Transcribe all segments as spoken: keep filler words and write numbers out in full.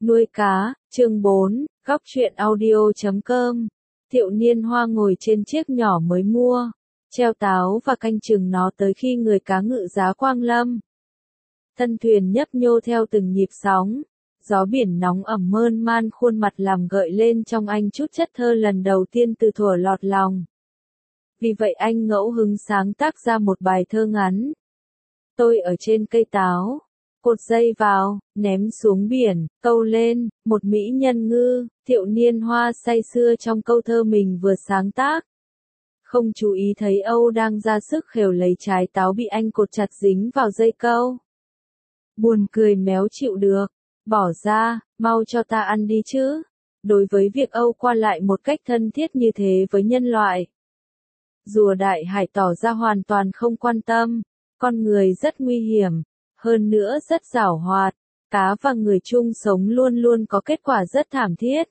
Nuôi cá, chương bốn, góc truyện audio chấm com. Thiệu Niên Hoa ngồi trên chiếc nhỏ mới mua, treo táo và canh chừng nó tới khi người cá ngự giá quang lâm. Thân thuyền nhấp nhô theo từng nhịp sóng, gió biển nóng ẩm mơn man khuôn mặt làm gợi lên trong anh chút chất thơ lần đầu tiên từ thuở lọt lòng. Vì vậy anh ngẫu hứng sáng tác ra một bài thơ ngắn. Tôi ở trên cây táo, cột dây vào, ném xuống biển, câu lên, một mỹ nhân ngư. Thiệu Niên Hoa say sưa trong câu thơ mình vừa sáng tác. Không chú ý thấy Âu đang ra sức khều lấy trái táo bị anh cột chặt dính vào dây câu. Buồn cười méo chịu được, bỏ ra, mau cho ta ăn đi chứ. Đối với việc Âu qua lại một cách thân thiết như thế với nhân loại, rùa đại hải tỏ ra hoàn toàn không quan tâm. Con người rất nguy hiểm, hơn nữa rất giảo hoạt, cá và người chung sống luôn luôn có kết quả rất thảm thiết.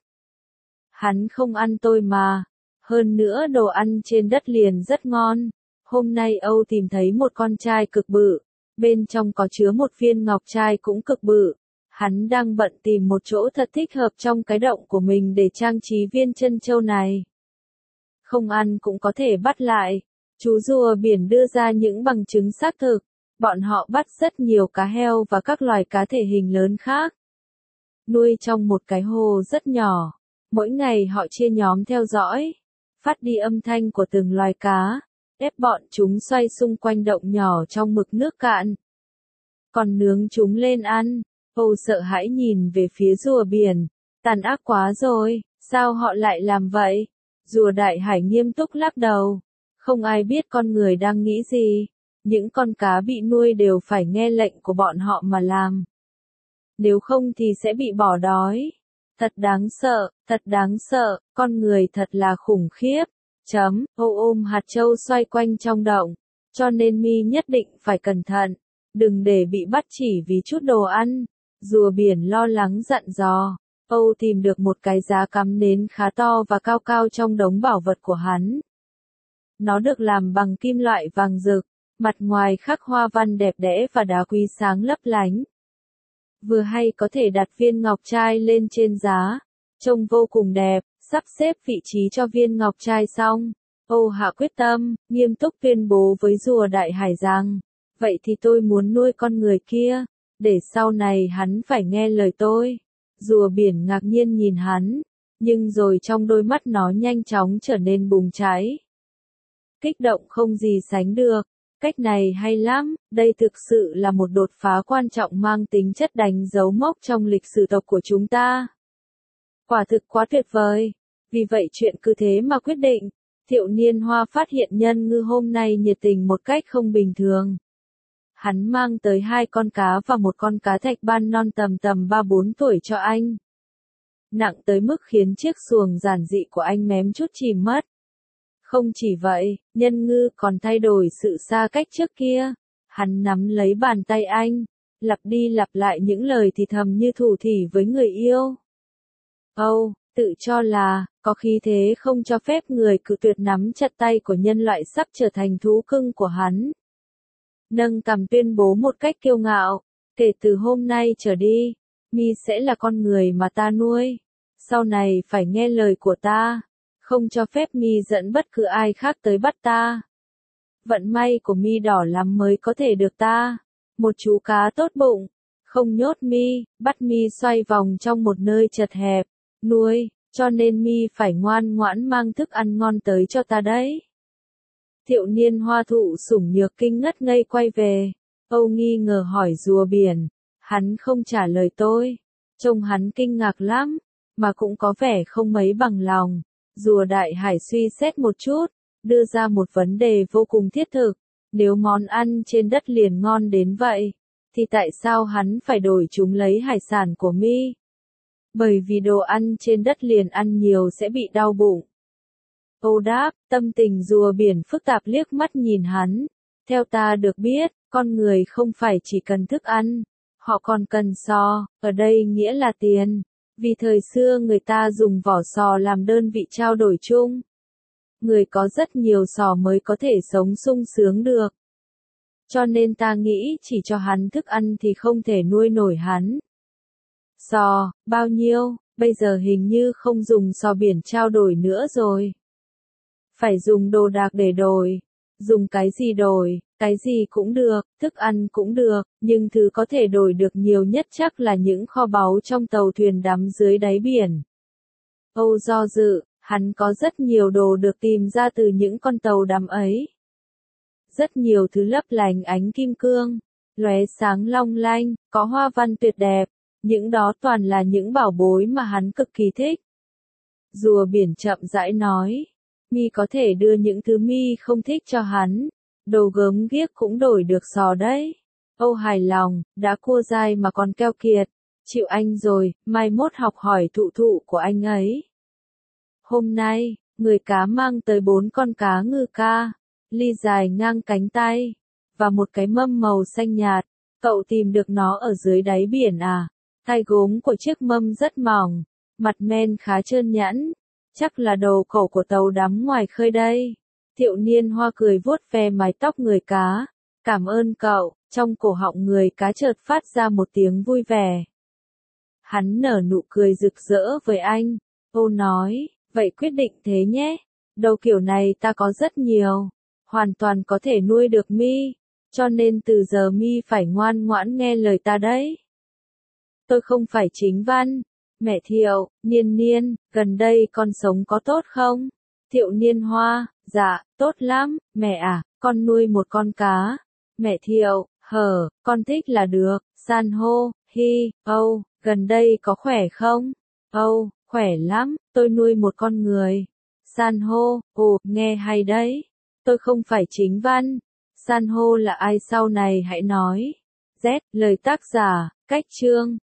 Hắn không ăn tôi mà, hơn nữa đồ ăn trên đất liền rất ngon. Hôm nay Âu tìm thấy một con trai cực bự, bên trong có chứa một viên ngọc trai cũng cực bự. Hắn đang bận tìm một chỗ thật thích hợp trong cái động của mình để trang trí viên chân châu này. Không ăn cũng có thể bắt lại. Chú rùa biển đưa ra những bằng chứng xác thực. Bọn họ bắt rất nhiều cá heo và các loài cá thể hình lớn khác. Nuôi trong một cái hồ rất nhỏ. Mỗi ngày họ chia nhóm theo dõi, phát đi âm thanh của từng loài cá, ép bọn chúng xoay xung quanh động nhỏ trong mực nước cạn. Còn nướng chúng lên ăn. Âu sợ hãi nhìn về phía rùa biển. Tàn ác quá rồi, sao họ lại làm vậy? Rùa đại hải nghiêm túc lắc đầu. Không ai biết con người đang nghĩ gì. Những con cá bị nuôi đều phải nghe lệnh của bọn họ mà làm. Nếu không thì sẽ bị bỏ đói. Thật đáng sợ, thật đáng sợ, con người thật là khủng khiếp. Chấm, Âu ôm hạt châu xoay quanh trong động. Cho nên mi nhất định phải cẩn thận. Đừng để bị bắt chỉ vì chút đồ ăn. Rùa biển lo lắng dặn dò. Âu tìm được một cái giá cắm nến khá to và cao cao trong đống bảo vật của hắn. Nó được làm bằng kim loại vàng rực, mặt ngoài khắc hoa văn đẹp đẽ và đá quý sáng lấp lánh. Vừa hay có thể đặt viên ngọc trai lên trên giá, trông vô cùng đẹp. Sắp xếp vị trí cho viên ngọc trai xong, Âu hạ quyết tâm, nghiêm túc tuyên bố với rùa đại hải rằng, vậy thì tôi muốn nuôi con người kia, để sau này hắn phải nghe lời tôi. Rùa biển ngạc nhiên nhìn hắn, nhưng rồi trong đôi mắt nó nhanh chóng trở nên bùng cháy. Kích động không gì sánh được, cách này hay lắm, đây thực sự là một đột phá quan trọng mang tính chất đánh dấu mốc trong lịch sử tộc của chúng ta. Quả thực quá tuyệt vời, vì vậy chuyện cứ thế mà quyết định. Thiệu Niên Hoa phát hiện nhân ngư hôm nay nhiệt tình một cách không bình thường. Hắn mang tới hai con cá và một con cá thạch ban non tầm tầm ba bốn tuổi cho anh. Nặng tới mức khiến chiếc xuồng giản dị của anh mém chút chìm mất. Không chỉ vậy, nhân ngư còn thay đổi sự xa cách trước kia. Hắn nắm lấy bàn tay anh, lặp đi lặp lại những lời thì thầm như thủ thỉ với người yêu. Âu, tự cho là, có khí thế không cho phép người cự tuyệt nắm chặt tay của nhân loại sắp trở thành thú cưng của hắn. Nâng cằm tuyên bố một cách kiêu ngạo, kể từ hôm nay trở đi, mi sẽ là con người mà ta nuôi. Sau này phải nghe lời của ta, không cho phép mi dẫn bất cứ ai khác tới bắt ta. Vận may của mi đỏ lắm mới có thể được ta. Một chú cá tốt bụng, không nhốt mi, bắt mi xoay vòng trong một nơi chật hẹp, nuôi, cho nên mi phải ngoan ngoãn mang thức ăn ngon tới cho ta đấy. Thiệu Niên Hoa thụ sủng nhược kinh ngất ngây quay về. Âu nghi ngờ hỏi rùa biển. Hắn không trả lời tôi. Trông hắn kinh ngạc lắm, mà cũng có vẻ không mấy bằng lòng. Rùa đại hải suy xét một chút, đưa ra một vấn đề vô cùng thiết thực. Nếu món ăn trên đất liền ngon đến vậy, thì tại sao hắn phải đổi chúng lấy hải sản của mi? Bởi vì đồ ăn trên đất liền ăn nhiều sẽ bị đau bụng. Âu đáp, tâm tình rùa biển phức tạp liếc mắt nhìn hắn. Theo ta được biết, con người không phải chỉ cần thức ăn, họ còn cần sò, ở đây nghĩa là tiền. Vì thời xưa người ta dùng vỏ sò làm đơn vị trao đổi chung. Người có rất nhiều sò mới có thể sống sung sướng được. Cho nên ta nghĩ chỉ cho hắn thức ăn thì không thể nuôi nổi hắn. Sò, bao nhiêu, bây giờ hình như không dùng sò biển trao đổi nữa rồi. Phải dùng đồ đạc để đổi. Dùng cái gì đổi, cái gì cũng được, thức ăn cũng được, nhưng thứ có thể đổi được nhiều nhất chắc là những kho báu trong tàu thuyền đắm dưới đáy biển. Âu do dự, hắn có rất nhiều đồ được tìm ra từ những con tàu đắm ấy. Rất nhiều thứ lấp lánh ánh kim cương, lóe sáng long lanh, có hoa văn tuyệt đẹp, những đó toàn là những bảo bối mà hắn cực kỳ thích. Rùa biển chậm rãi nói, mi có thể đưa những thứ mi không thích cho hắn, đồ gớm ghiếc cũng đổi được sò đấy. Âu hài lòng, đã cua dai mà còn keo kiệt, chịu anh rồi, mai mốt học hỏi thụ thụ của anh ấy. Hôm nay, người cá mang tới bốn con cá ngư ca, ly dài ngang cánh tay, và một cái mâm màu xanh nhạt. Cậu tìm được nó ở dưới đáy biển à? Tay gốm của chiếc mâm rất mỏng, mặt men khá trơn nhẵn, chắc là đầu cổ của tàu đắm ngoài khơi đây. Thiệu niên hoa cười vuốt ve mái tóc người cá. Cảm ơn cậu, trong cổ họng người cá chợt phát ra một tiếng vui vẻ. Hắn nở nụ cười rực rỡ với anh. Âu nói, vậy quyết định thế nhé. Đầu kiểu này ta có rất nhiều, hoàn toàn có thể nuôi được mi, cho nên từ giờ mi phải ngoan ngoãn nghe lời ta đấy. Tôi không phải chính văn. Mẹ Thiệu, Niên Niên, gần đây con sống có tốt không? Thiệu Niên Hoa, dạ, tốt lắm, mẹ à, con nuôi một con cá. Mẹ Thiệu, hờ, con thích là được. San hô, hi, Âu, gần đây có khỏe không? Âu, khỏe lắm, tôi nuôi một con người. San hô, ồ, nghe hay đấy. Tôi không phải chính văn. San hô là ai sau này hãy nói. Z, lời tác giả, Cách Chương.